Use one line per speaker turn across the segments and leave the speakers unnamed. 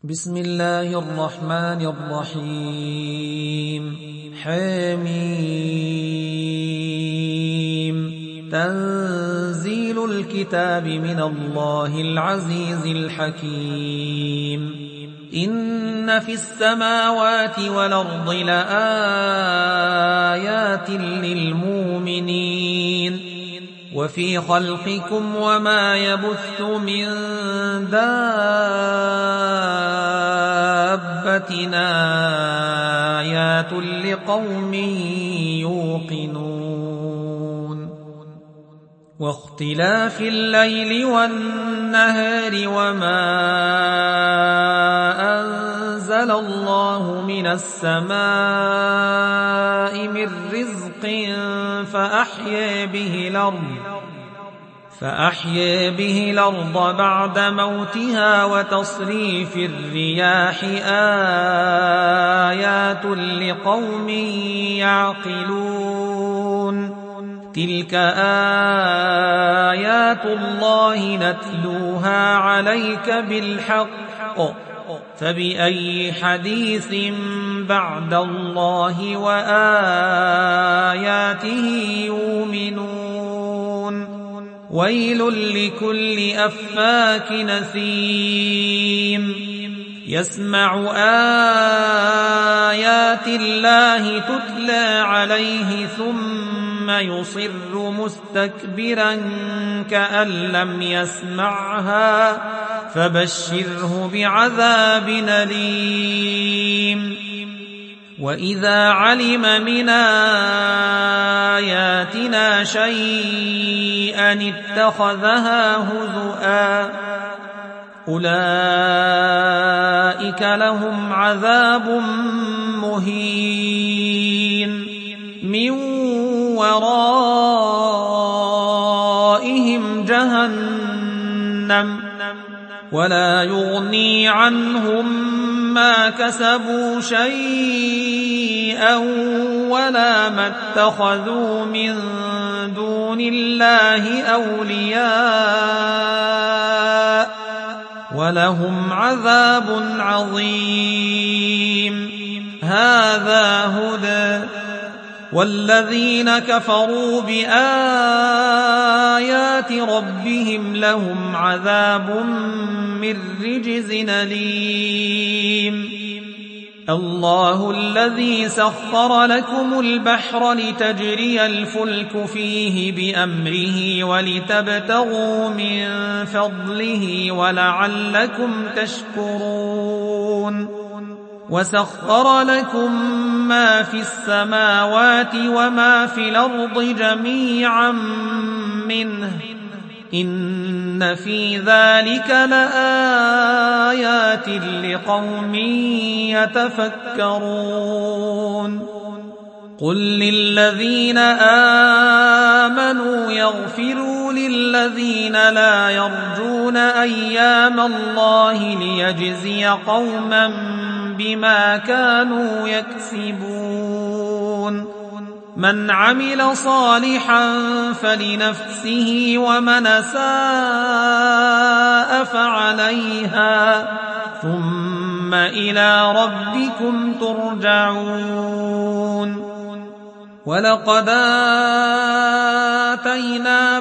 بسم الله الرحمن الرحيم حميم تنزيل الكتاب من الله العزيز الحكيم إن في السماوات والأرض لآيات للمؤمنين وفي خلقكم وما يبث من دابة آيات لقوم يوقنون واختلاف الليل والنهار وما أنزل الله من السماء من رزق فأحيا به الأرض بعد موتها وتصريف الرياح آيات لقوم يعقلون تلك آيات الله نتلوها عليك بالحق فبأي حديث بعد الله وآياته يؤمنون ويل لكل أفاك نثيم يسمع آيات الله تتلى عليه ثم يصر مستكبرا كأن لم يسمعها فبشره بعذاب أليم وإذا علم من آياتنا شيئا اتخذها هزؤا أولئك لهم عذاب مهين من ورائهم جهنم ولا يغني عنهم ما كسبوا شيئا ولا ما اتخذوا من دون الله أولياء ولهم عذاب عظيم هذا هدى والذين كفروا بآيات ربهم لهم عذاب من رجز أليم الله الذي سخر لكم البحر لتجري الفلك فيه بأمره ولتبتغوا من فضله ولعلكم تشكرون وسخر لكم ما في السماوات وما في الأرض جميعا منه إن في ذلك لآيات لقوم يتفكرون قل للذين آمنوا يغفروا للذين لا يرجون أيام الله ليجزي قوما بما كانوا يكسبون من عمل صالحا فلنفسه ومن أساء فعليها ثم إلى ربكم ترجعون ولقد آتينا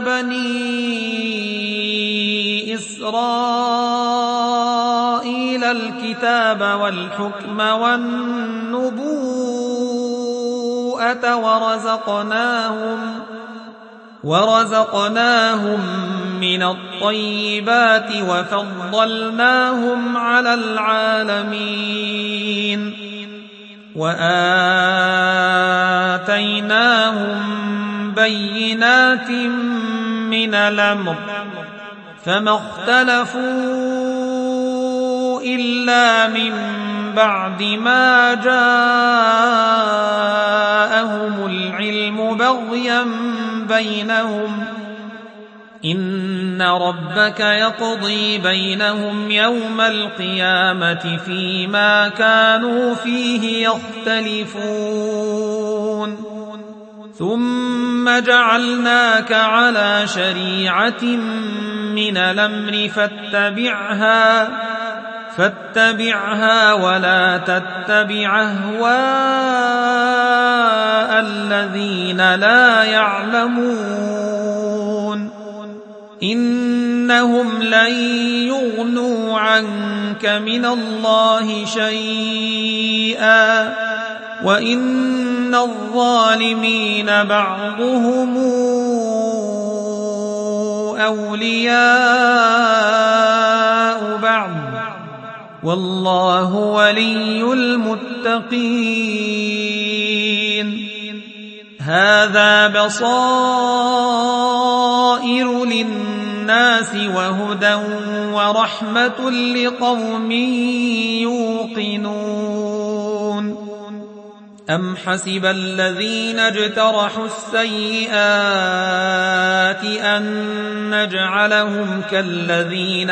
بني إسرائيل الكتاب والحكم والنبوءة ورزقناهم من الطيبات وفضلناهم على العالمين وآتيناهم بينات من الأمر فما اختلفوا إلا من بعد ما جاءهم العلم بغيا بينهم إن ربك يقضي بينهم يوم القيامة فيما كانوا فيه يختلفون ثم جعلناك على شريعة من الأمر فاتبعها ولا تتبع أهواء الذين لا يعلمون إنهم لن يغنوا عنك من الله شيئا وإن الظالمين بعضهم أولياء بعض والله ولي المتقين هذا بصائر للناس وهدى ورحمة لقوم يوقنون أم حسب الذين اجترحوا السيئات أن نجعلهم كالذين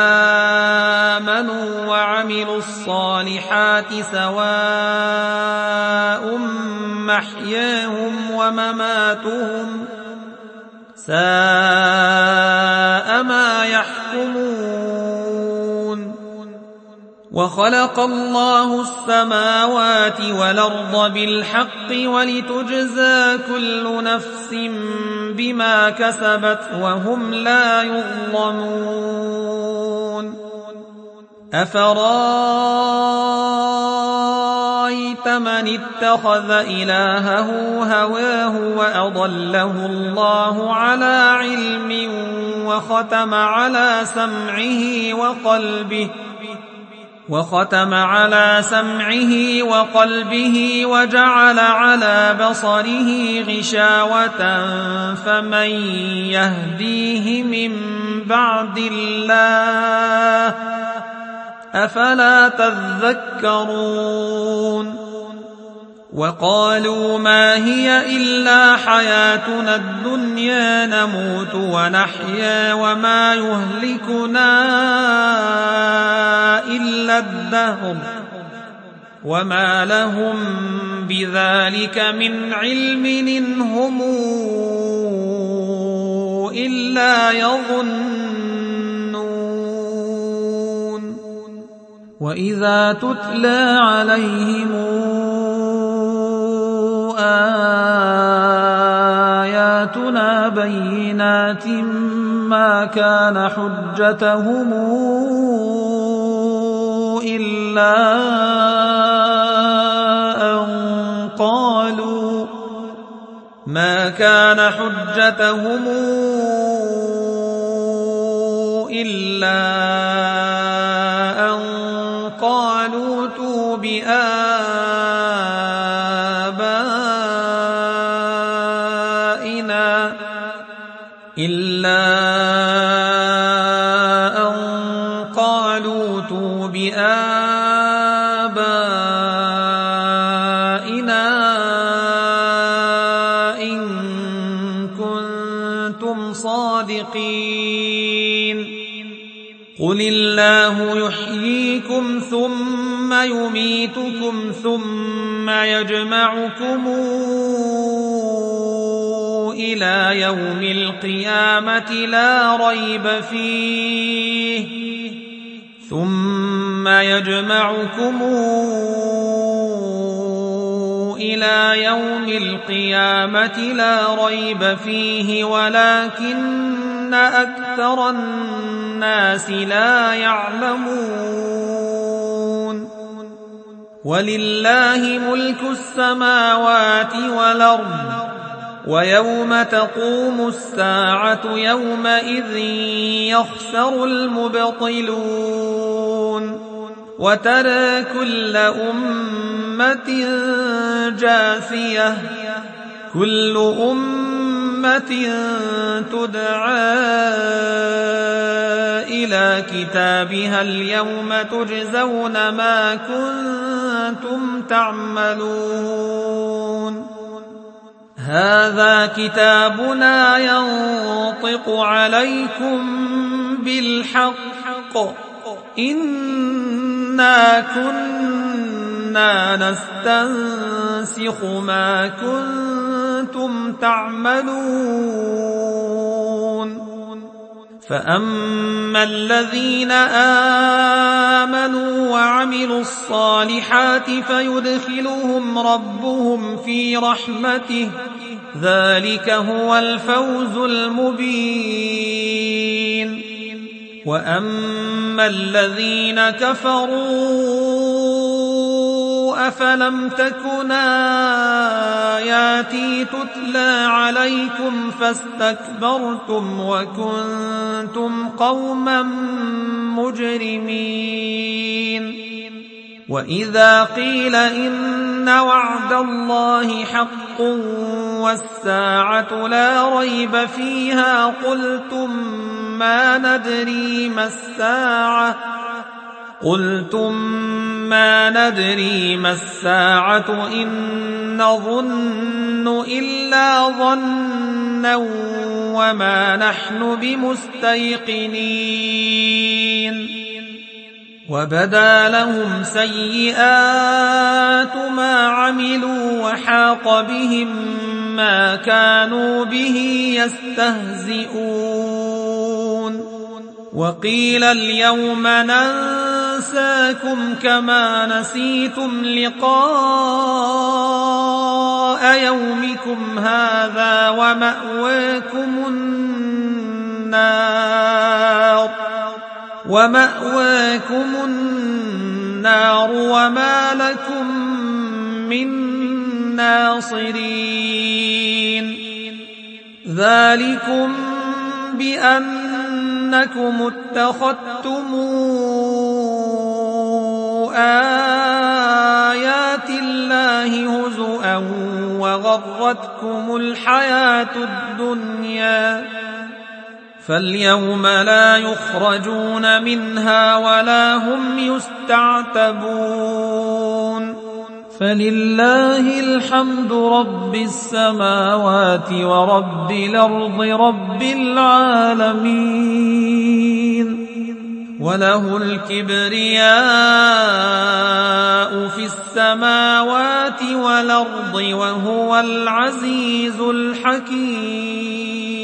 آمنوا وعملوا الصالحات سواء محياهم ومماتهم ساء ما يحكمون وخلق الله السماوات والأرض بالحق ولتجزى كل نفس بما كسبت وهم لا يظلمون أفرأيت من اتخذ إلهه هواه وأضله الله على علم وختم على سمعه وقلبه وجعل على بصره غشاوة فمن يهديه من بعد الله أفلا تذكرون وقالوا ما هي إلا حياتنا الدنيا نموت ونحيا وما يهلكنا إلا الدهر وما لهم بذلك من علم إن هم إلا يظنون وإذا تتلى عليهم آياتنا بينات ما كان حجتهم إلا أن قالوا ائتوا بآبائنا إن كنتم صادقين قل الله يحييكم ثم يميتكم ثم يجمعكم إلى يوم القيامة لا ريب فيه ولكن أكثر الناس لا يعلمون ولله ملك السماوات والأرض ويوم تقوم الساعة يومئذ يخسر المبطلون وترى كل أمة جاثية كل أمة تدعى إلى كتابها اليوم تجزون ما كنتم تعملون هذا كتابنا ينطق عليكم بالحق إنا كنا نستنسخ ما كنتم تعملون فأما الذين آمنوا وعملوا الصالحات فيدخلهم ربهم في رحمته ذلك هو الفوز المبين. وأما الذين كفروا أفلم تكن آياتي تتلى عليكم فاستكبرتم وكنتم قوما مجرمين. وإذا قيل إن وعد الله حق والساعة لا ريب فيها قلتم ما ندري ما الساعة إن نظن إلا ظنا وما نحن بمستيقنين. وبدا لهم سيئات ما عملوا وحاق بهم ما كانوا به يستهزئون. وقيل اليوم ننساكم كما نسيتم لقاء يومكم هذا ومأواكم النار وما لكم من ناصرين. ذلكم بأنكم اتخذتم آيات الله هزؤا وغرتكم الحياة الدنيا فاليوم لا يخرجون منها ولا هم يستعتبون. فلله الحمد رب السماوات ورب الأرض رب العالمين وله الكبرياء في السماوات والأرض وهو العزيز الحكيم.